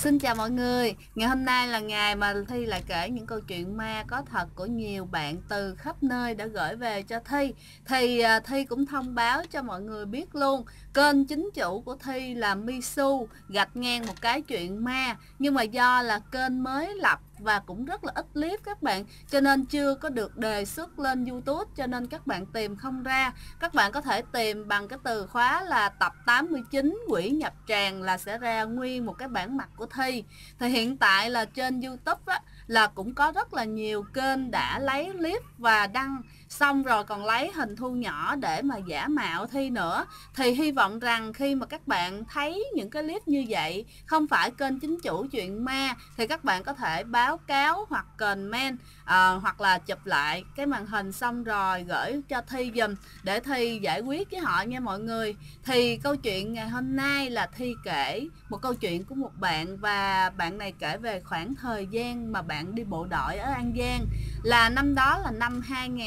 Xin chào mọi người. Ngày hôm nay là ngày mà Thi lại kể những câu chuyện ma có thật của nhiều bạn từ khắp nơi đã gửi về cho Thi. Thi cũng thông báo cho mọi người biết luôn. Kênh chính chủ của Thi là Misu gạch ngang một cái chuyện ma, nhưng mà do là kênh mới lập và cũng rất là ít clip các bạn, cho nên chưa có được đề xuất lên YouTube, cho nên các bạn tìm không ra. Các bạn có thể tìm bằng cái từ khóa là tập 89 quỷ nhập tràng là sẽ ra nguyên một cái bản mặt của Thi. Thì hiện tại là trên YouTube á, là cũng có rất là nhiều kênh đã lấy clip và đăng xong rồi còn lấy hình thu nhỏ để mà giả mạo Thi nữa. Thì hy vọng rằng khi mà các bạn thấy những cái clip như vậy không phải kênh chính chủ chuyện ma thì các bạn có thể báo cáo hoặc comment, hoặc là chụp lại cái màn hình xong rồi gửi cho Thi giùm để Thi giải quyết với họ nha mọi người. Thì câu chuyện ngày hôm nay là Thi kể một câu chuyện của một bạn, và bạn này kể về khoảng thời gian mà bạn đi bộ đội ở An Giang, là năm đó là năm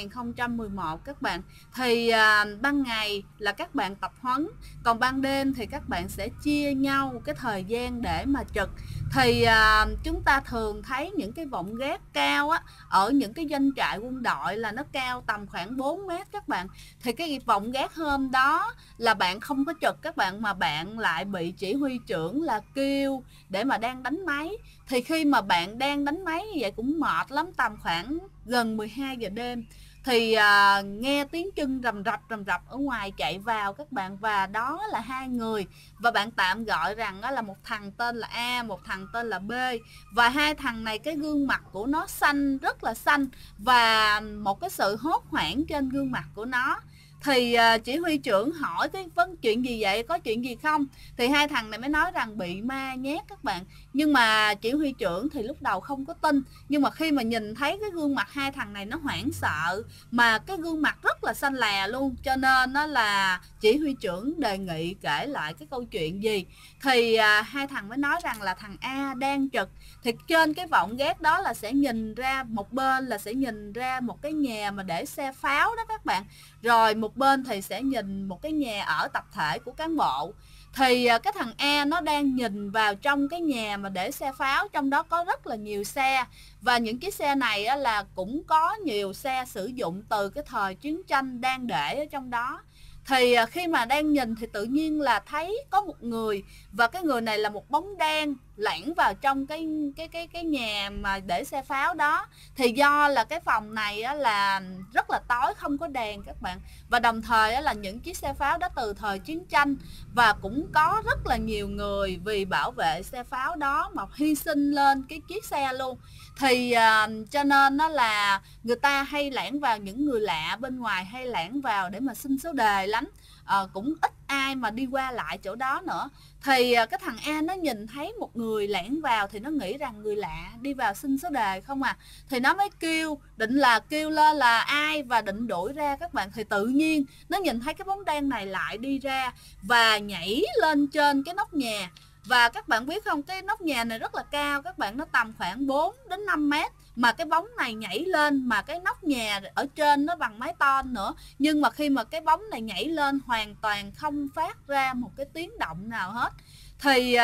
2011 các bạn. Thì ban ngày là các bạn tập huấn, còn ban đêm thì các bạn sẽ chia nhau cái thời gian để mà trực. Thì chúng ta thường thấy những cái vọng gác cao á, ở những cái doanh trại quân đội là nó cao tầm khoảng 4 mét các bạn. Thì cái vọng gác hôm đó là bạn không có trực các bạn, mà bạn lại bị chỉ huy trưởng là kêu để mà đang đánh máy. Thì khi mà bạn đang đánh máy như vậy cũng mệt lắm, tầm khoảng gần 12 giờ đêm thì nghe tiếng chân rầm rập ở ngoài chạy vào các bạn, và đó là hai người, và bạn tạm gọi rằng đó là một thằng tên là A, một thằng tên là B. Và hai thằng này cái gương mặt của nó xanh, rất là xanh, và một cái sự hốt hoảng trên gương mặt của nó. Thì chỉ huy trưởng hỏi cái vấn chuyện gì vậy, có chuyện gì không, thì hai thằng này mới nói rằng bị ma nhét các bạn. Nhưng mà chỉ huy trưởng thì lúc đầu không có tin, nhưng mà khi mà nhìn thấy cái gương mặt hai thằng này nó hoảng sợ, mà cái gương mặt rất là xanh lè luôn, cho nên nó là chỉ huy trưởng đề nghị kể lại cái câu chuyện gì. Thì hai thằng mới nói rằng là thằng A đang trực, thì trên cái vọng gác đó là sẽ nhìn ra một bên là sẽ nhìn ra một cái nhà mà để xe pháo đó các bạn, rồi một bên thì sẽ nhìn một cái nhà ở tập thể của cán bộ. Thì cái thằng A nó đang nhìn vào trong cái nhà mà để xe pháo, trong đó có rất là nhiều xe, và những chiếc xe này á, là cũng có nhiều xe sử dụng từ cái thời chiến tranh đang để ở trong đó. Thì khi mà đang nhìn thì tự nhiên là thấy có một người, và cái người này là một bóng đen lẻn vào trong cái nhà mà để xe pháo đó. Thì do là cái phòng này á, là rất là tối, không có đèn các bạn, và đồng thời á, là những chiếc xe pháo đó từ thời chiến tranh, và cũng có rất là nhiều người vì bảo vệ xe pháo đó mà hy sinh lên cái chiếc xe luôn. Thì cho nên nó là người ta hay lẻn vào, những người lạ bên ngoài hay lẻn vào để mà xin số đề lắm. Cũng ít ai mà đi qua lại chỗ đó nữa. Thì cái thằng A nó nhìn thấy một người lẻn vào thì nó nghĩ rằng người lạ đi vào xin số đề không à, thì nó mới kêu, định là kêu lên là ai và định đuổi ra các bạn. Thì tự nhiên nó nhìn thấy cái bóng đen này lại đi ra và nhảy lên trên cái nóc nhà. Và các bạn biết không, cái nóc nhà này rất là cao các bạn, nó tầm khoảng 4 đến 5 mét, mà cái bóng này nhảy lên, mà cái nóc nhà ở trên nó bằng mái tôn nữa, nhưng mà khi mà cái bóng này nhảy lên hoàn toàn không phát ra một cái tiếng động nào hết. Thì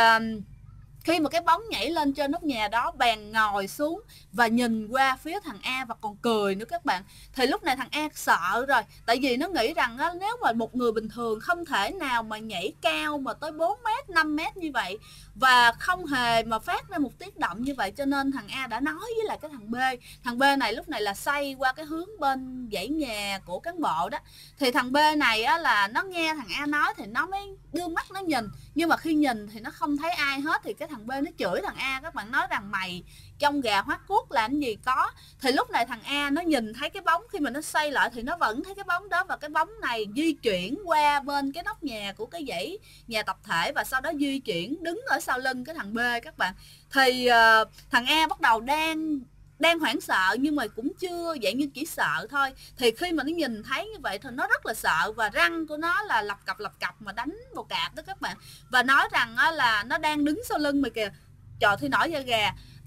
khi mà cái bóng nhảy lên trên nóc nhà đó, bèn ngồi xuống và nhìn qua phía thằng A và còn cười nữa các bạn. Thì lúc này thằng A sợ rồi, tại vì nó nghĩ rằng á, nếu mà một người bình thường không thể nào mà nhảy cao mà tới 4 mét, 5 mét như vậy, và không hề mà phát ra một tiếng động như vậy, cho nên thằng A đã nói với lại cái thằng B. Thằng B này lúc này là xoay qua cái hướng bên dãy nhà của cán bộ đó. Thì thằng B này á, là nó nghe thằng A nói thì nó mới đưa mắt nó nhìn, nhưng mà khi nhìn thì nó không thấy ai hết. Thì cái thằng B nó chửi thằng A, các bạn, nói rằng mày trong gà hoắt cuốc làm gì có. Thì lúc này thằng A nó nhìn thấy cái bóng, khi mà nó xoay lại thì nó vẫn thấy cái bóng đó, và cái bóng này di chuyển qua bên cái nóc nhà của cái dãy nhà tập thể, và sau đó di chuyển đứng ở sau lưng cái thằng B các bạn. Thì thằng A bắt đầu đang hoảng sợ, nhưng mà cũng chưa dạng như chỉ sợ thôi. Thì khi mà nó nhìn thấy như vậy thì nó rất là sợ, và răng của nó là lập cập mà đánh vào cạp đó các bạn, và nói rằng là nó đang đứng sau lưng mày kìa. Trời, Thi nổi da gà,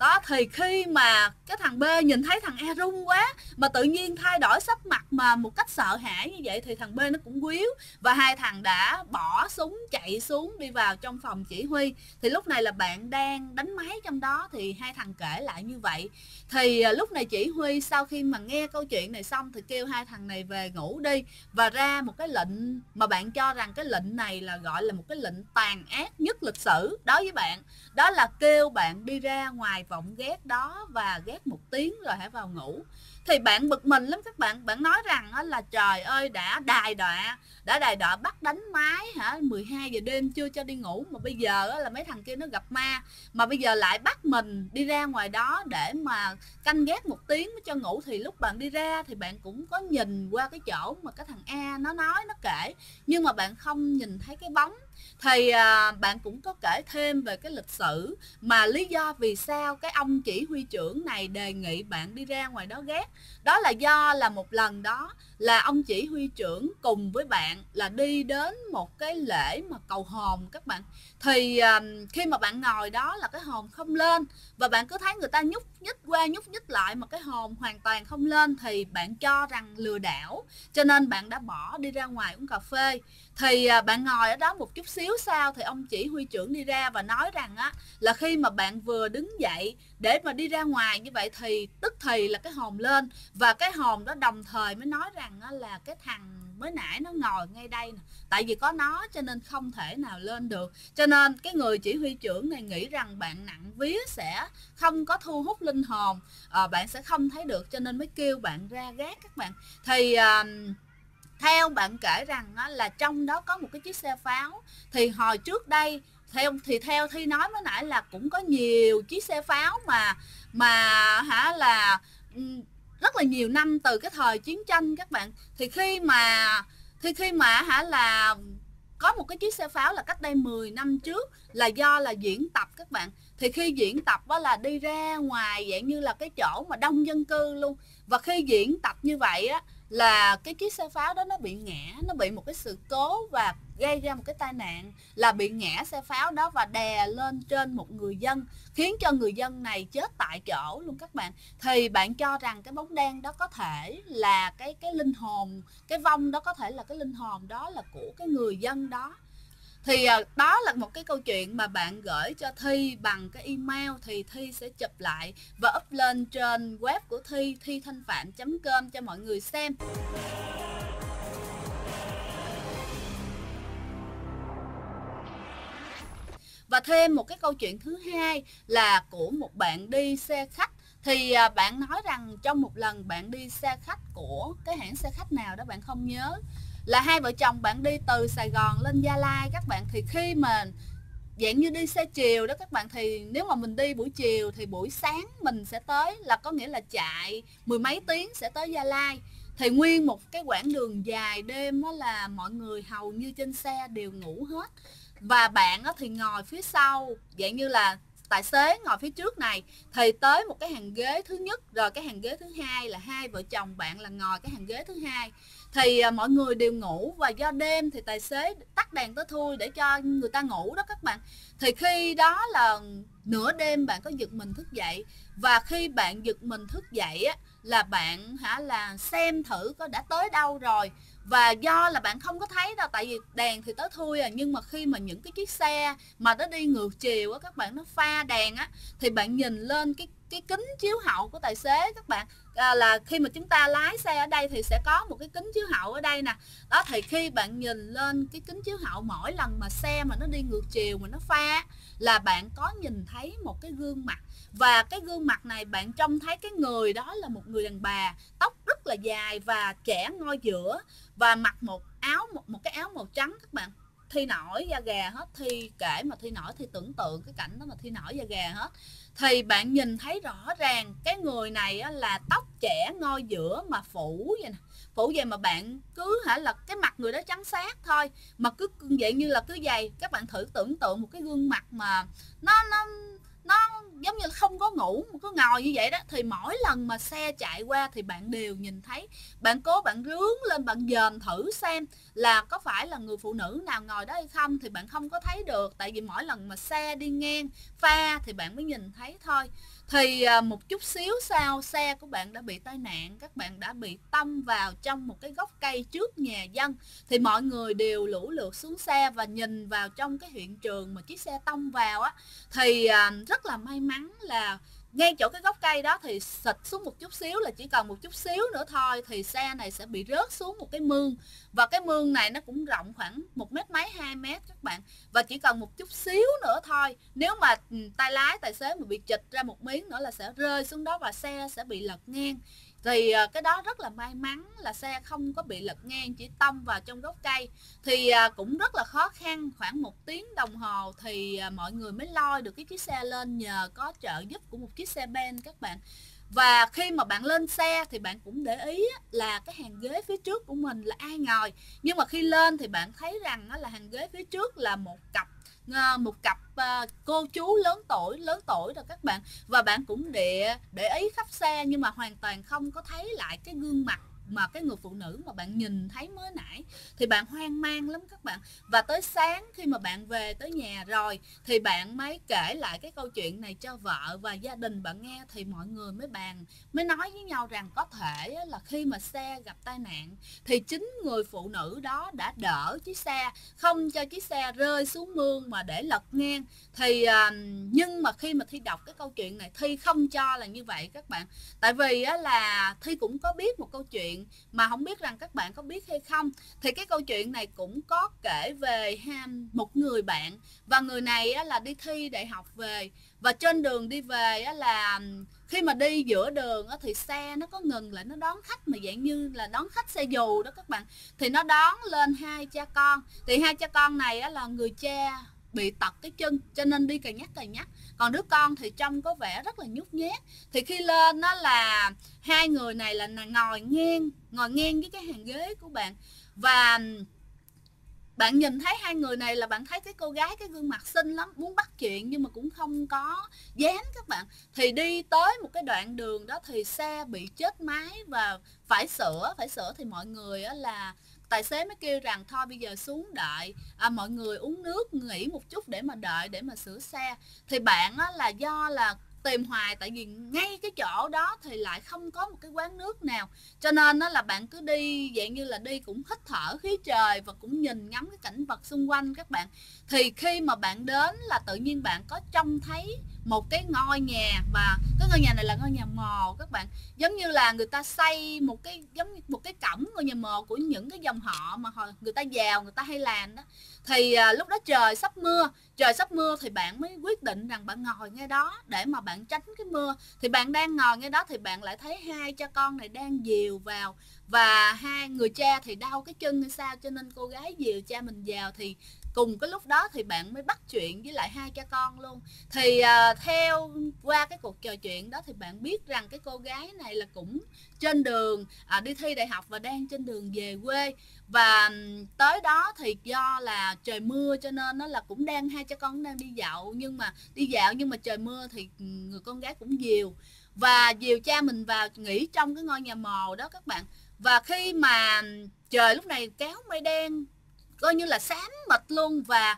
Đó, thì khi mà cái thằng B nhìn thấy thằng A run quá mà tự nhiên thay đổi sắc mặt mà một cách sợ hãi như vậy thì thằng B nó cũng quýu, và hai thằng đã bỏ súng chạy xuống đi vào trong phòng chỉ huy. Thì lúc này là bạn đang đánh máy trong đó thì hai thằng kể lại như vậy. Thì lúc này chỉ huy sau khi mà nghe câu chuyện này xong thì kêu hai thằng này về ngủ đi, và ra một cái lệnh mà bạn cho rằng cái lệnh này là gọi là một cái lệnh tàn ác nhất lịch sử đối với bạn. Đó là kêu bạn đi ra ngoài vọng ghét đó và ghét một tiếng rồi hãy vào ngủ. Thì bạn bực mình lắm các bạn. Bạn nói rằng là trời ơi, đã đài đọa bắt đánh máy 12 giờ đêm chưa cho đi ngủ, mà bây giờ là mấy thằng kia nó gặp ma, mà bây giờ lại bắt mình đi ra ngoài đó để mà canh gác một tiếng mới cho ngủ. Thì lúc bạn đi ra thì bạn cũng có nhìn qua cái chỗ mà cái thằng A nó nói, nó kể, nhưng mà bạn không nhìn thấy cái bóng. Thì bạn cũng có kể thêm về cái lịch sử mà lý do vì sao cái ông chỉ huy trưởng này đề nghị bạn đi ra ngoài đó ghét. Đó là do là một lần đó là ông chỉ huy trưởng cùng với bạn là đi đến một cái lễ mà cầu hồn các bạn. Thì khi mà bạn ngồi đó là cái hồn không lên, và bạn cứ thấy người ta nhúc nhích qua nhúc nhích lại mà cái hồn hoàn toàn không lên, thì bạn cho rằng lừa đảo, cho nên bạn đã bỏ đi ra ngoài uống cà phê. Thì bạn ngồi ở đó một chút xíu sau thì ông chỉ huy trưởng đi ra và nói rằng là khi mà bạn vừa đứng dậy để mà đi ra ngoài như vậy thì tức thì là cái hồn lên, và cái hồn đó đồng thời mới nói rằng là cái thằng mới nãy nó ngồi ngay đây nè, tại vì có nó cho nên không thể nào lên được. Cho nên cái người chỉ huy trưởng này nghĩ rằng bạn nặng vía sẽ không có thu hút linh hồn, bạn sẽ không thấy được, cho nên mới kêu bạn ra gác các bạn. Thì theo bạn kể rằng là trong đó có một cái chiếc xe pháo. Thì hồi trước đây theo Thi nói mới nãy là cũng có nhiều chiếc xe pháo mà là rất là nhiều năm từ cái thời chiến tranh các bạn. Thì khi mà là có một cái chiếc xe pháo là cách đây 10 năm trước, là do là diễn tập các bạn. Thì khi diễn tập đó là đi ra ngoài dạng như là cái chỗ mà đông dân cư luôn, và khi diễn tập như vậy là cái chiếc xe pháo đó nó bị ngã, nó bị một cái sự cố và gây ra một cái tai nạn, là bị ngã xe pháo đó và đè lên trên một người dân, khiến cho người dân này chết tại chỗ luôn các bạn. Thì bạn cho rằng cái bóng đen đó có thể là cái linh hồn, cái vong đó có thể là cái linh hồn đó là của cái người dân đó. Thì đó là một cái câu chuyện mà bạn gửi cho Thi bằng cái email, thì Thi sẽ chụp lại và up lên trên web của Thi, thithanhpham.com cho mọi người xem. Và thêm một cái câu chuyện thứ hai là của một bạn đi xe khách. Thì bạn nói rằng trong một lần bạn đi xe khách của cái hãng xe khách nào đó bạn không nhớ, là hai vợ chồng bạn đi từ Sài Gòn lên Gia Lai các bạn. Thì khi mà dạng như đi xe chiều đó các bạn, thì nếu mà mình đi buổi chiều thì buổi sáng mình sẽ tới, là có nghĩa là chạy mười mấy tiếng sẽ tới Gia Lai. Thì nguyên một cái quãng đường dài đêm đó là mọi người hầu như trên xe đều ngủ hết, và bạn thì ngồi phía sau, dạng như là tài xế ngồi phía trước này, thì tới một cái hàng ghế thứ nhất, rồi cái hàng ghế thứ hai là hai vợ chồng bạn là ngồi cái hàng ghế thứ hai. Thì mọi người đều ngủ, và do đêm thì tài xế tắt đèn tối thui để cho người ta ngủ đó các bạn. Thì khi đó là nửa đêm bạn có giật mình thức dậy, và khi bạn giật mình thức dậy là bạn là xem thử có đã tới đâu rồi. Và do là bạn không có thấy đâu, tại vì đèn thì tối thui nhưng mà khi mà những cái chiếc xe mà nó đi ngược chiều các bạn, nó pha đèn thì bạn nhìn lên cái kính chiếu hậu của tài xế các bạn. Là khi mà chúng ta lái xe ở đây thì sẽ có một cái kính chiếu hậu ở đây nè. Đó, thì khi bạn nhìn lên cái kính chiếu hậu mỗi lần mà xe mà nó đi ngược chiều mà nó pha, là bạn có nhìn thấy một cái gương mặt. Và cái gương mặt này bạn trông thấy cái người đó là một người đàn bà, tóc rất là dài và trẻ ngoi giữa, và mặc một cái áo màu trắng các bạn. Thi nổi da gà hết. Thi kể mà Thi nổi, thì tưởng tượng cái cảnh đó mà Thi nổi da gà hết. Thì bạn nhìn thấy rõ ràng cái người này là tóc trẻ ngoi giữa mà phủ vậy nè, phủ vậy mà bạn cứ là cái mặt người đó trắng xác thôi, mà cứ vậy như là cứ dày. Các bạn thử tưởng tượng một cái gương mặt mà nó giống như là không có ngủ mà cứ ngồi như vậy đó. Thì mỗi lần mà xe chạy qua thì bạn đều nhìn thấy. Bạn cố bạn rướn lên, bạn dòm thử xem là có phải là người phụ nữ nào ngồi đó hay không, thì bạn không có thấy được, tại vì mỗi lần mà xe đi ngang pha thì bạn mới nhìn thấy thôi. thì một chút xíu sau xe của bạn đã bị tai nạn, các bạn đã bị tông vào trong một cái gốc cây trước nhà dân. Thì mọi người đều lũ lượt xuống xe và nhìn vào trong cái hiện trường mà chiếc xe tông vào á, thì rất là may mắn là ngay chỗ cái gốc cây đó thì xịt xuống một chút xíu, là chỉ cần một chút xíu nữa thôi thì xe này sẽ bị rớt xuống một cái mương. Và cái mương này nó cũng rộng khoảng 1 mét mấy, 2 mét các bạn. Và chỉ cần một chút xíu nữa thôi, nếu mà tay lái tài xế mà bị chịch ra một miếng nữa là sẽ rơi xuống đó và xe sẽ bị lật ngang. Thì cái đó rất là may mắn là xe không có bị lật ngang, chỉ tông vào trong gốc cây. Thì cũng rất là khó khăn, khoảng 1 tiếng đồng hồ thì mọi người mới lôi được cái chiếc xe lên nhờ có trợ giúp của một chiếc xe ben các bạn. Và khi mà bạn lên xe thì bạn cũng để ý là cái hàng ghế phía trước của mình là ai ngồi. Nhưng mà khi lên thì bạn thấy rằng là hàng ghế phía trước là một cặp cô chú lớn tuổi rồi các bạn. Và bạn cũng để ý khắp xe nhưng mà hoàn toàn không có thấy lại cái gương mặt mà cái người phụ nữ mà bạn nhìn thấy mới nãy. Thì bạn hoang mang lắm các bạn. Và tới sáng khi mà bạn về tới nhà rồi thì bạn mới kể lại cái câu chuyện này cho vợ và gia đình bạn nghe. Thì mọi người mới nói với nhau rằng có thể là khi mà xe gặp tai nạn thì chính người phụ nữ đó đã đỡ chiếc xe, không cho chiếc xe rơi xuống mương mà để lật ngang. Thì nhưng mà khi mà Thi đọc cái câu chuyện này, Thi không cho là như vậy các bạn. Tại vì là Thi cũng có biết một câu chuyện mà không biết rằng các bạn có biết hay không. Thì cái câu chuyện này cũng có kể về một người bạn, và người này là đi thi đại học về, và trên đường đi về là khi mà đi giữa đường thì xe nó có ngừng lại, nó đón khách mà dạng như là đón khách xe dù đó các bạn. Thì nó đón lên 2 cha con. Thì 2 cha con này là người cha bị tật cái chân cho nên đi cà nhắc, còn đứa con thì trông có vẻ rất là nhút nhát. Thì khi lên đó là hai người này là ngồi ngang với cái hàng ghế của bạn. Và bạn nhìn thấy hai người này là bạn thấy cái cô gái cái gương mặt xinh lắm, muốn bắt chuyện nhưng mà cũng không có dám các bạn. Thì đi tới một cái đoạn đường đó thì xe bị chết máy và phải sửa thì mọi người là tài xế mới kêu rằng thôi bây giờ xuống đợi mọi người uống nước nghỉ một chút để mà đợi để mà sửa xe. Thì bạn là do là tìm hoài, tại vì ngay cái chỗ đó thì lại không có một cái quán nước nào, cho nên là bạn cứ đi dạng như là đi cũng hít thở khí trời và cũng nhìn ngắm cái cảnh vật xung quanh các bạn. Thì khi mà bạn đến là tự nhiên bạn có trông thấy một cái ngôi nhà, và cái ngôi nhà này là ngôi nhà mồ các bạn, giống như là người ta xây một cái giống như một cái cổng ngôi nhà mồ của những cái dòng họ mà người ta giàu người ta hay làm đó. Thì lúc đó trời sắp mưa thì bạn mới quyết định rằng bạn ngồi ngay đó để mà bạn tránh cái mưa. Thì bạn đang ngồi ngay đó thì bạn lại thấy hai cha con này đang dìu vào, và hai người cha thì đau cái chân hay sao cho nên cô gái dìu cha mình vào. Thì cùng cái lúc đó thì bạn mới bắt chuyện với lại hai cha con luôn. Thì theo qua cái cuộc trò chuyện đó thì bạn biết rằng cái cô gái này là cũng trên đường đi thi đại học và đang trên đường về quê. Và tới đó thì do là trời mưa cho nên nó là cũng hai cha con đang đi dạo, nhưng mà trời mưa thì người con gái cũng dìu cha mình vào nghỉ trong cái ngôi nhà mồ đó các bạn. Và khi mà trời lúc này kéo mây đen coi như là xám mịt luôn, và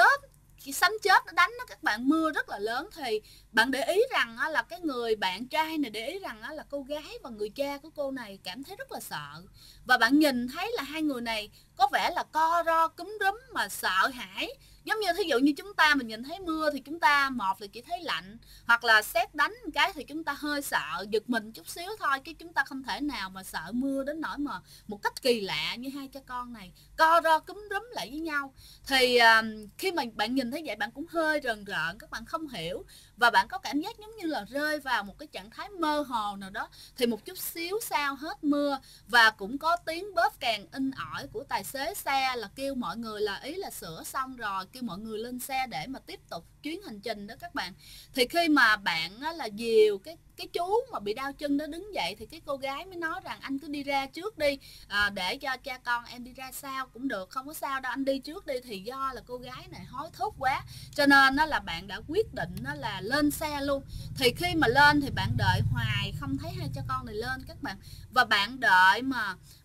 sấm chớp nó đánh đó các bạn, mưa rất là lớn. Thì bạn để ý rằng là cái người bạn trai này để ý rằng là cô gái và người cha của cô này cảm thấy rất là sợ. Và bạn nhìn thấy là hai người này có vẻ là co ro cúm rúm mà sợ hãi. Giống như thí dụ như chúng ta mình nhìn thấy mưa thì chúng ta một là chỉ thấy lạnh, hoặc là sét đánh một cái thì chúng ta hơi sợ giật mình chút xíu thôi, chứ chúng ta không thể nào mà sợ mưa đến nỗi mà một cách kỳ lạ như hai cha con này co ro cúm rúm lại với nhau. Thì khi mà bạn nhìn thấy vậy bạn cũng hơi rờn rợn, các bạn không hiểu, và bạn có cảm giác giống như là rơi vào một cái trạng thái mơ hồ nào đó. Thì một chút xíu sau hết mưa và cũng có tiếng bóp càng in ỏi của tài xế xe là kêu mọi người là ý là sửa xong rồi, kêu mọi người lên xe để mà tiếp tục chuyến hành trình đó các bạn. Thì khi mà bạn là dìu cái chú mà bị đau chân đó đứng dậy thì cái cô gái mới nói rằng anh cứ đi ra trước đi, để cho cha con em đi ra sau cũng được, không có sao đâu, anh đi trước đi. Thì do là cô gái này hối thúc quá cho nên là bạn đã quyết định là lên xe luôn. Thì khi mà lên thì bạn đợi hoài không thấy hai cha con này lên các bạn, và bạn đợi mà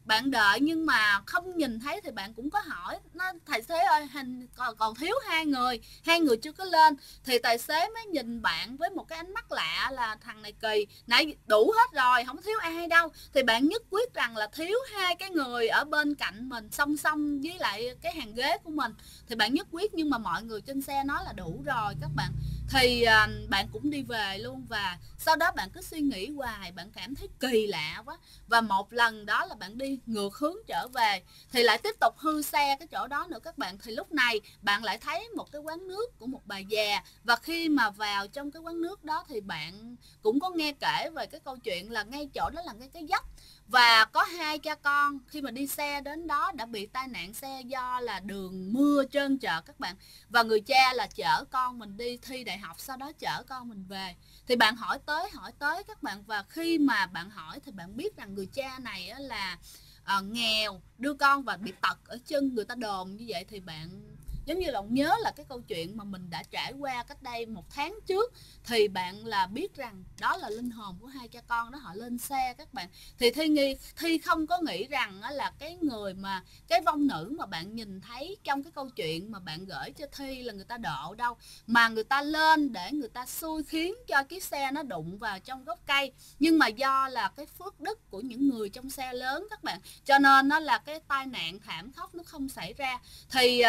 bạn đợi nhưng mà không nhìn thấy thì bạn cũng có hỏi nó, tài xế ơi hình còn thiếu hai người chưa có lên, thì tài xế mới nhìn bạn với một cái ánh mắt lạ là thằng này kỳ, nãy đủ hết rồi không thiếu ai đâu, thì bạn nhất quyết rằng là thiếu hai cái người ở bên cạnh mình song song với lại cái hàng ghế của mình, thì bạn nhất quyết nhưng mà mọi người trên xe nói là đủ rồi các bạn, thì bạn cũng đi về luôn. Và sau đó bạn cứ suy nghĩ hoài, bạn cảm thấy kỳ lạ quá, và một lần đó là bạn đi ngược hướng trở về thì lại tiếp tục hư xe cái chỗ đó nữa các bạn, thì lúc này bạn lại thấy một cái quán nước của một bà già, và khi mà vào trong cái quán nước đó thì bạn cũng có nghe kể về cái câu chuyện là ngay chỗ đó là ngay cái dốc, và có hai cha con khi mà đi xe đến đó đã bị tai nạn xe do là đường mưa trơn trượt các bạn, và người cha là chở con mình đi thi đại học, sau đó chở con mình về. Thì bạn hỏi tới các bạn, và khi mà bạn hỏi thì bạn biết rằng người cha này là nghèo, đưa con và bị tật ở chân, người ta đồn như vậy, thì bạn giống như là nhớ là cái câu chuyện mà mình đã trải qua cách đây 1 tháng trước, thì bạn là biết rằng đó là linh hồn của hai cha con đó họ lên xe các bạn. Thì Thi không có nghĩ rằng là cái người mà cái vong nữ mà bạn nhìn thấy trong cái câu chuyện mà bạn gửi cho Thi là người ta độ đâu, mà người ta lên để người ta xui khiến cho chiếc xe nó đụng vào trong gốc cây, nhưng mà do là cái phước đức của những người trong xe lớn các bạn, cho nên nó là cái tai nạn thảm khốc nó không xảy ra. Thì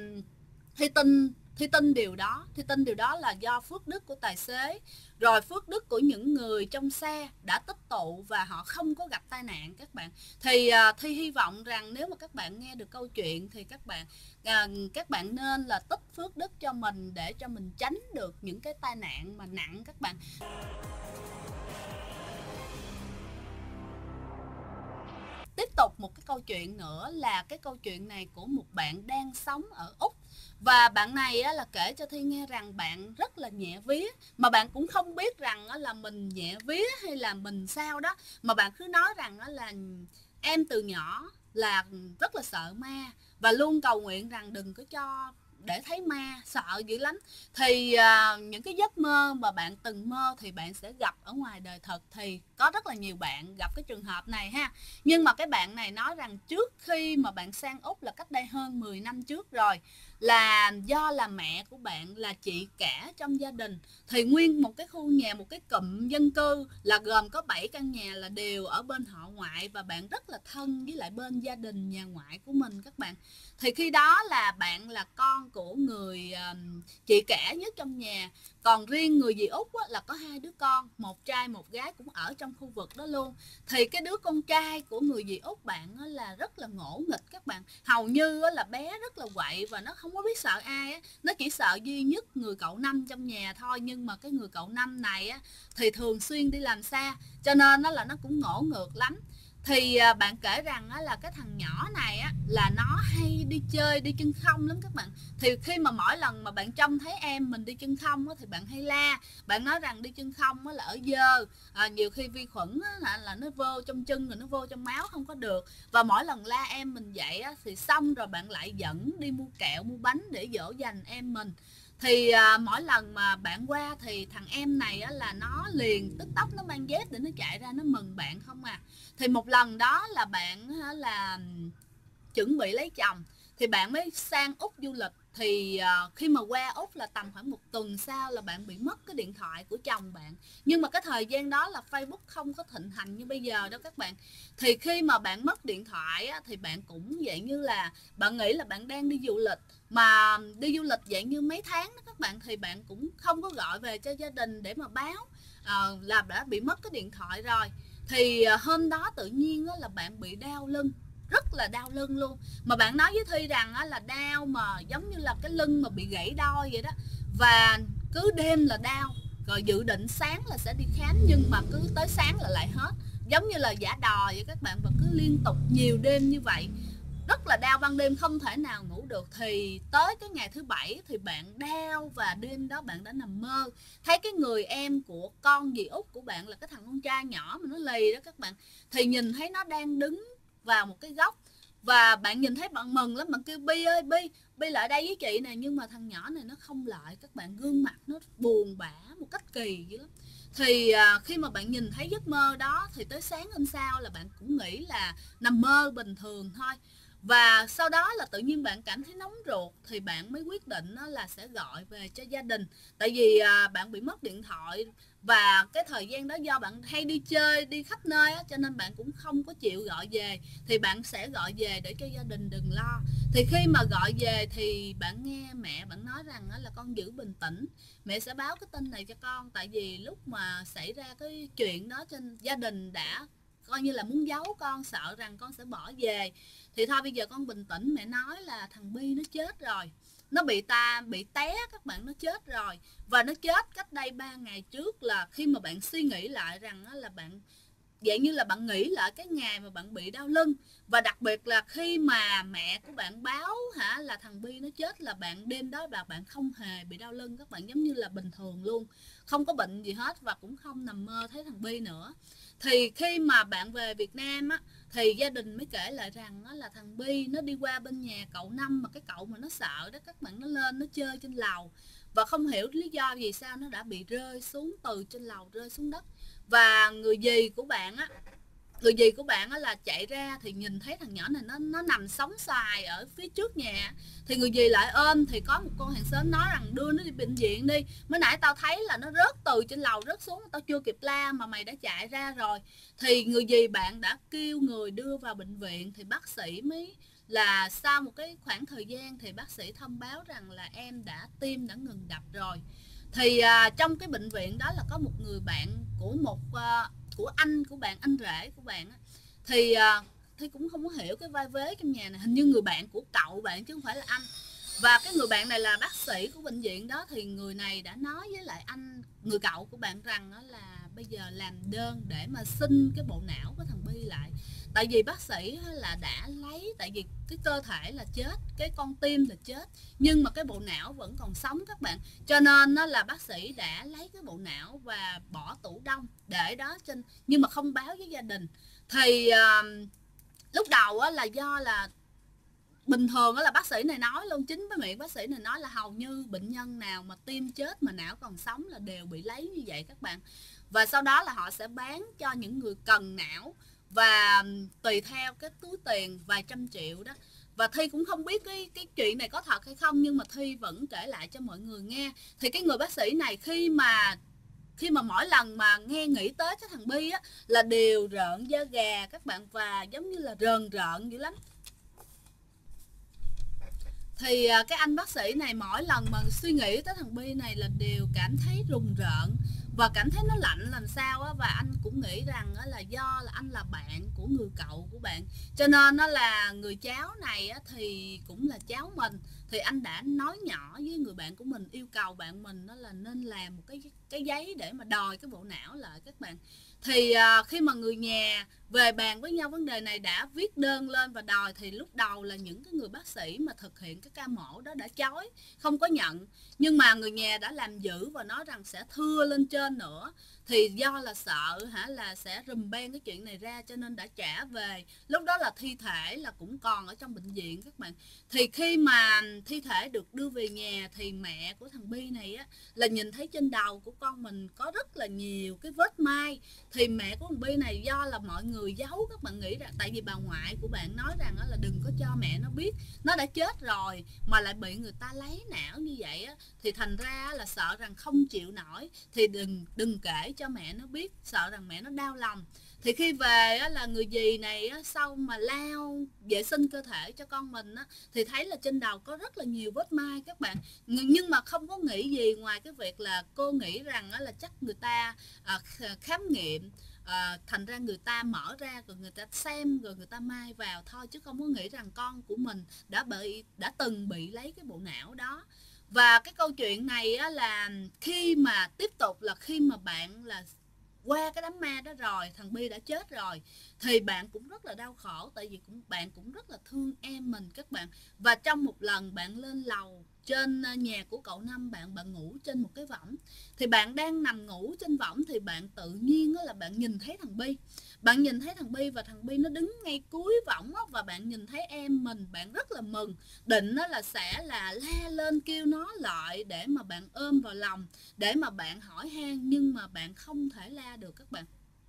Thi tin điều đó, Thi tin điều đó là do phước đức của tài xế, rồi phước đức của những người trong xe đã tích tụ và họ không có gặp tai nạn các bạn. Thì Thi hy vọng rằng nếu mà các bạn nghe được câu chuyện thì các bạn nên là tích phước đức cho mình để cho mình tránh được những cái tai nạn mà nặng các bạn. Tiếp tục một cái câu chuyện nữa là cái câu chuyện này của một bạn đang sống ở Úc, và bạn này là kể cho Thi nghe rằng bạn rất là nhẹ vía, mà bạn cũng không biết rằng là mình nhẹ vía hay là mình sao đó, mà bạn cứ nói rằng là em từ nhỏ là rất là sợ ma, và luôn cầu nguyện rằng đừng có cho để thấy ma, sợ dữ lắm. Thì những cái giấc mơ mà bạn từng mơ thì bạn sẽ gặp ở ngoài đời thật, thì có rất là nhiều bạn gặp cái trường hợp này ha. Nhưng mà cái bạn này nói rằng trước khi mà bạn sang Úc là cách đây hơn 10 năm trước rồi, là do là mẹ của bạn là chị cả trong gia đình, thì nguyên một cái khu nhà, một cái cụm dân cư là gồm có 7 căn nhà là đều ở bên họ ngoại, và bạn rất là thân với lại bên gia đình nhà ngoại của mình các bạn. Thì khi đó là bạn là con của người chị cả nhất trong nhà, còn riêng người dì Út là có 2 đứa con, một trai một gái cũng ở trong khu vực đó luôn. Thì cái đứa con trai của người dì Út bạn là rất là ngỗ nghịch các bạn, hầu như là bé rất là quậy và nó không có biết sợ ai, nó chỉ sợ duy nhất người cậu Năm trong nhà thôi. Nhưng mà cái người cậu Năm này thì thường xuyên đi làm xa, cho nên là nó cũng ngỗ ngược lắm. Thì bạn kể rằng là cái thằng nhỏ này là nó hay đi chơi đi chân không lắm các bạn. Thì khi mà mỗi lần mà bạn trông thấy em mình đi chân không thì bạn hay la, bạn nói rằng đi chân không là ở dơ, nhiều khi vi khuẩn là nó vô trong chân rồi nó vô trong máu không có được. Và mỗi lần la em mình vậy thì xong rồi bạn lại dẫn đi mua kẹo mua bánh để dỗ dành em mình. Thì mỗi lần mà bạn qua thì thằng em này là nó liền tức tốc nó mang dép để nó chạy ra nó mừng bạn không à. Thì một lần đó là bạn là chuẩn bị lấy chồng, thì bạn mới sang Úc du lịch. Thì khi mà qua Úc là tầm khoảng 1 tuần sau là bạn bị mất cái điện thoại của chồng bạn. Nhưng mà cái thời gian đó là Facebook không có thịnh hành như bây giờ đâu các bạn. Thì khi mà bạn mất điện thoại thì bạn cũng vậy như là bạn nghĩ là bạn đang đi du lịch, mà đi du lịch dạng như mấy tháng đó các bạn, thì bạn cũng không có gọi về cho gia đình để mà báo là đã bị mất cái điện thoại rồi. Thì hôm đó tự nhiên là bạn bị đau lưng, rất là đau lưng luôn. Mà bạn nói với Thi rằng là đau mà giống như là cái lưng mà bị gãy đôi vậy đó, và cứ đêm là đau, rồi dự định sáng là sẽ đi khám, nhưng mà cứ tới sáng là lại hết, giống như là giả đò vậy các bạn. Và cứ liên tục nhiều đêm như vậy, rất là đau, ban đêm không thể nào ngủ được. Thì tới cái ngày thứ 7 thì bạn đau, và đêm đó bạn đã nằm mơ thấy cái người em của con dì Út của bạn là cái thằng con trai nhỏ mà nó lì đó các bạn, thì nhìn thấy nó đang đứng vào một cái góc, và bạn nhìn thấy bạn mừng lắm, bạn kêu Bi ơi Bi lại đây với chị nè. Nhưng mà thằng nhỏ này nó không lại các bạn, gương mặt nó buồn bã một cách kỳ dữ lắm. Thì khi mà bạn nhìn thấy giấc mơ đó thì tới sáng hôm sau là bạn cũng nghĩ là nằm mơ bình thường thôi. Và sau đó là tự nhiên bạn cảm thấy nóng ruột thì bạn mới quyết định là sẽ gọi về cho gia đình. Tại vì bạn bị mất điện thoại và cái thời gian đó do bạn hay đi chơi, đi khắp nơi cho nên bạn cũng không có chịu gọi về. Thì bạn sẽ gọi về để cho gia đình đừng lo. Thì khi mà gọi về thì bạn nghe mẹ bạn nói rằng là con giữ bình tĩnh, mẹ sẽ báo cái tin này cho con. Tại vì lúc mà xảy ra cái chuyện đó trên gia đình đã coi như là muốn giấu con, sợ rằng con sẽ bỏ về. Thì thôi bây giờ con bình tĩnh, mẹ nói là thằng Bi nó chết rồi, nó bị té các bạn, nó chết rồi. Và nó chết cách đây 3 ngày trước. Là khi mà bạn suy nghĩ lại rằng là bạn vậy như là bạn nghĩ lại cái ngày mà bạn bị đau lưng. Và đặc biệt là khi mà mẹ của bạn báo là thằng Bi nó chết, là bạn đêm đó bạn không hề bị đau lưng, các bạn giống như là bình thường luôn, không có bệnh gì hết và cũng không nằm mơ thấy thằng Bi nữa. Thì khi mà bạn về Việt Nam thì gia đình mới kể lại rằng là thằng Bi nó đi qua bên nhà cậu Năm, mà cái cậu mà nó sợ đó các bạn, nó lên nó chơi trên lầu và không hiểu lý do gì sao nó đã bị rơi xuống từ trên lầu rơi xuống đất. Và người dì của bạn là chạy ra thì nhìn thấy thằng nhỏ này nó nằm sóng xoài ở phía trước nhà. Thì người dì lại ôm, thì có một cô hàng xóm nói rằng đưa nó đi bệnh viện đi, mới nãy tao thấy là nó rớt từ trên lầu rớt xuống, tao chưa kịp la mà mày đã chạy ra rồi. Thì người dì bạn đã kêu người đưa vào bệnh viện. Thì bác sĩ mới là sau một cái khoảng thời gian thì bác sĩ thông báo rằng là em tim đã ngừng đập rồi. Thì trong cái bệnh viện đó là có một người bạn của anh của bạn, anh rể của bạn thì cũng không có hiểu cái vai vế trong nhà này, hình như người bạn của cậu bạn chứ không phải là anh. Và cái người bạn này là bác sĩ của bệnh viện đó. Thì người này đã nói với lại người cậu của bạn rằng là bây giờ làm đơn để mà xin cái bộ não của thằng Bi lại. Tại vì bác sĩ là đã lấy, tại vì cái cơ thể là chết, cái con tim là chết, nhưng mà cái bộ não vẫn còn sống các bạn. Cho nên là bác sĩ đã lấy cái bộ não và bỏ tủ đông để đó trên, nhưng mà không báo với gia đình. Thì lúc đầu là do là bình thường là bác sĩ này nói luôn, chính với miệng bác sĩ này nói là hầu như bệnh nhân nào mà tim chết mà não còn sống là đều bị lấy như vậy các bạn. Và sau đó là họ sẽ bán cho những người cần não, và tùy theo cái túi tiền vài trăm triệu đó. Và Thi cũng không biết cái chuyện này có thật hay không, nhưng mà Thi vẫn kể lại cho mọi người nghe. Thì cái người bác sĩ này khi mà mỗi lần mà nghe nghĩ tới cái thằng Bi là đều rợn da gà các bạn, và giống như là rờn rợn dữ lắm. Thì cái anh bác sĩ này mỗi lần mà suy nghĩ tới thằng Bi này là đều cảm thấy rùng rợn và cảm thấy nó lạnh làm sao và anh cũng nghĩ rằng là do là anh là bạn của người cậu của bạn, cho nên là người cháu này thì cũng là cháu mình. Thì anh đã nói nhỏ với người bạn của mình, yêu cầu bạn mình là nên làm một cái giấy để mà đòi cái bộ não lại các bạn. Thì khi mà người nhà về bàn với nhau vấn đề này, đã viết đơn lên và đòi, thì lúc đầu là những cái người bác sĩ mà thực hiện cái ca mổ đó đã chối, không có nhận. Nhưng mà người nhà đã làm dữ và nói rằng sẽ thưa lên trên nữa. Thì do là sợ là sẽ rùm beng cái chuyện này ra, cho nên đã trả về. Lúc đó là thi thể là cũng còn ở trong bệnh viện các bạn. Thì khi mà thi thể được đưa về nhà thì mẹ của thằng Bi này là nhìn thấy trên đầu của con mình có rất là nhiều cái vết mai. Thì mẹ của thằng Bi này do là mọi người giấu, các bạn nghĩ rằng tại vì bà ngoại của bạn nói rằng là đừng có cho mẹ nó biết nó đã chết rồi mà lại bị người ta lấy não như vậy thì thành ra là sợ rằng không chịu nổi, thì đừng kể cho mẹ nó biết, sợ rằng mẹ nó đau lòng. Thì khi về là người dì này sau mà lao vệ sinh cơ thể cho con mình thì thấy là trên đầu có rất là nhiều vết mai các bạn. Nhưng mà không có nghĩ gì ngoài cái việc là cô nghĩ rằng là chắc người ta khám nghiệm, thành ra người ta mở ra rồi người ta xem rồi người ta mai vào thôi, chứ không có nghĩ rằng con của mình đã từng bị lấy cái bộ não đó. Và cái câu chuyện này là khi mà tiếp tục là khi mà bạn là qua cái đám ma đó rồi, thằng Bi đã chết rồi, thì bạn cũng rất là đau khổ, tại vì bạn cũng rất là thương em mình các bạn. Và trong một lần bạn lên lầu trên nhà của cậu Năm bạn ngủ trên một cái võng. Thì bạn đang nằm ngủ trên võng thì bạn tự nhiên là bạn nhìn thấy thằng Bi. Bạn nhìn thấy thằng Bi và thằng Bi nó đứng ngay cuối võng và bạn nhìn thấy em mình, bạn rất là mừng, định là sẽ là la lên kêu nó lại để mà bạn ôm vào lòng, để mà bạn hỏi han, nhưng mà bạn không thể la được các bạn.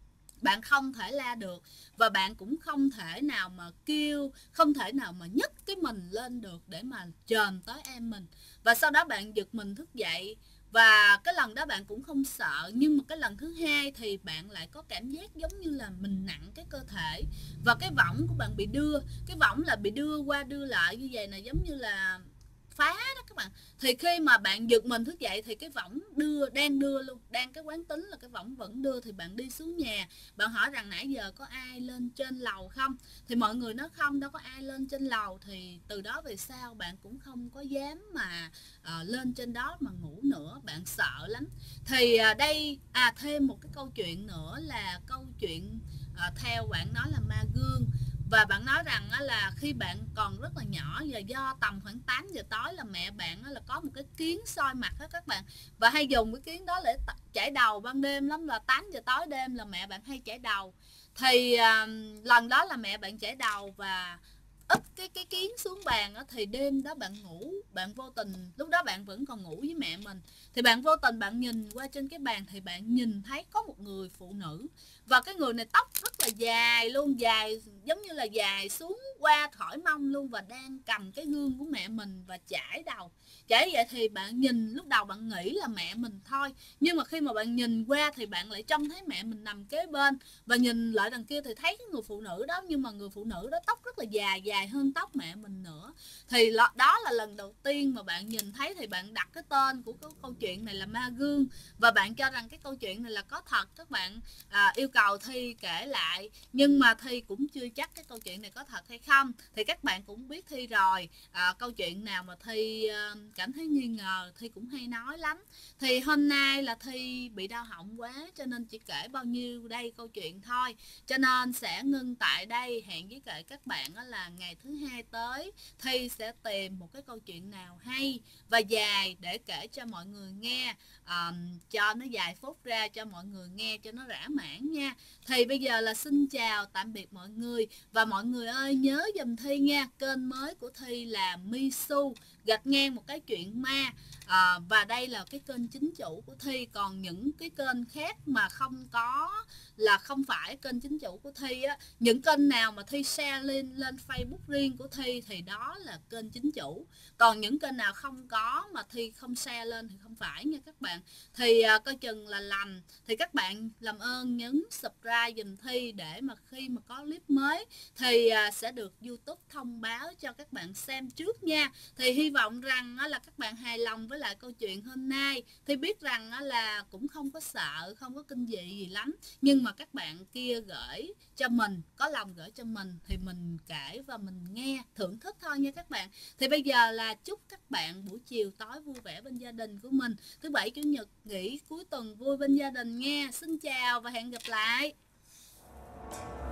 Bạn không thể la được và bạn cũng không thể nào mà kêu, không thể nào mà nhấc cái mình lên được để mà chồm tới em mình. Và sau đó bạn giật mình thức dậy, và cái lần đó bạn cũng không sợ, nhưng mà cái lần thứ hai thì bạn lại có cảm giác giống như là mình nặng cái cơ thể và cái võng của bạn bị đưa, cái võng là bị đưa qua đưa lại như vậy, là giống như là phá đó các bạn. Thì khi mà bạn giật mình thức dậy thì cái võng đang đưa luôn, đang cái quán tính là cái võng vẫn đưa, thì bạn đi xuống nhà, bạn hỏi rằng nãy giờ có ai lên trên lầu không, thì mọi người nói không, đâu có ai lên trên lầu. Thì từ đó về sau bạn cũng không có dám mà lên trên đó mà ngủ nữa, bạn sợ lắm. Thì đây thêm một cái câu chuyện nữa là câu chuyện theo bạn nói là ma gương. Và bạn nói rằng là khi bạn còn rất là nhỏ, và do tầm khoảng 8 giờ tối là mẹ bạn là có một cái kiến soi mặt đó các bạn, và hay dùng cái kiến đó để chải đầu ban đêm lắm, là 8 giờ tối đêm là mẹ bạn hay chải đầu. Thì lần đó là mẹ bạn chải đầu và úp cái kiến xuống bàn đó, thì đêm đó bạn ngủ, bạn vô tình, lúc đó bạn vẫn còn ngủ với mẹ mình, thì bạn vô tình bạn nhìn qua trên cái bàn thì bạn nhìn thấy có một người phụ nữ, và cái người này tóc rất là dài luôn, dài giống như là dài xuống qua khỏi mông luôn, và đang cầm cái gương của mẹ mình và chải đầu. Chải vậy thì bạn nhìn, lúc đầu bạn nghĩ là mẹ mình thôi, nhưng mà khi mà bạn nhìn qua thì bạn lại trông thấy mẹ mình nằm kế bên, và nhìn lại đằng kia thì thấy cái người phụ nữ đó, nhưng mà người phụ nữ đó tóc rất là dài, dài hơn tóc mẹ mình nữa. Thì đó là lần đầu tiên mà bạn nhìn thấy, thì bạn đặt cái tên của cái câu chuyện này là ma gương, và bạn cho rằng cái câu chuyện này là có thật. Các bạn yêu cầu Thi kể lại, nhưng mà Thi cũng chưa chắc cái câu chuyện này có thật hay không. Thì các bạn cũng biết Thi rồi, câu chuyện nào mà Thi cảm thấy nghi ngờ Thi cũng hay nói lắm. Thì hôm nay là Thi bị đau họng quá cho nên chỉ kể bao nhiêu đây câu chuyện thôi, cho nên sẽ ngưng tại đây. Hẹn với các bạn là ngày thứ hai tới Thi sẽ tìm một cái câu chuyện nào hay và dài để kể cho mọi người nghe, cho nó vài phút ra cho mọi người nghe cho nó rã mãn nha. Thì bây giờ là xin chào tạm biệt mọi người, và mọi người ơi nhớ giùm Thi nha, kênh mới của Thi là Misu gạch ngang một cái chuyện ma, và đây là cái kênh chính chủ của Thi. Còn những cái kênh khác mà không có, là không phải kênh chính chủ của Thi á, những kênh nào mà Thi share lên Facebook riêng của Thi thì đó là kênh chính chủ, còn những kênh nào không có mà Thi không share lên thì không phải nha các bạn. Thì coi chừng là lầm, thì các bạn làm ơn nhấn subscribe dùm Thi để mà khi mà có clip mới thì sẽ được YouTube thông báo cho các bạn xem trước nha. Thì hy vọng rằng là các bạn hài lòng với lại câu chuyện hôm nay. Thì biết rằng là cũng không có sợ, không có kinh dị gì lắm, nhưng mà các bạn kia gửi cho mình, có lòng gửi cho mình thì mình kể và mình nghe thưởng thức thôi nha các bạn. Thì bây giờ là chúc các bạn buổi chiều tối vui vẻ bên gia đình của mình, thứ bảy chủ nhật nghỉ cuối tuần vui bên gia đình nghe. Xin chào và hẹn gặp lại.